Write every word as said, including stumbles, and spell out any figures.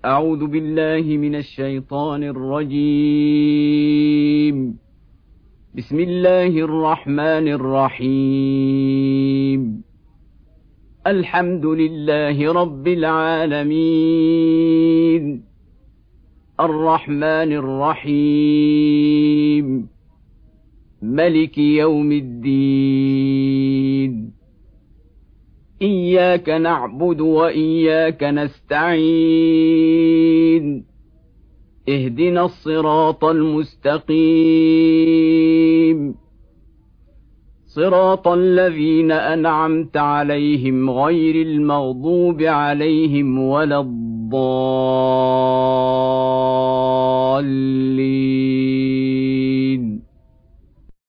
أعوذ بالله من الشيطان الرجيم. بسم الله الرحمن الرحيم. الحمد لله رب العالمين، الرحمن الرحيم، ملك يوم الدين. إياك نعبد وإياك نستعين، اهدنا الصراط المستقيم، صراط الذين أنعمت عليهم غير المغضوب عليهم ولا الضالين.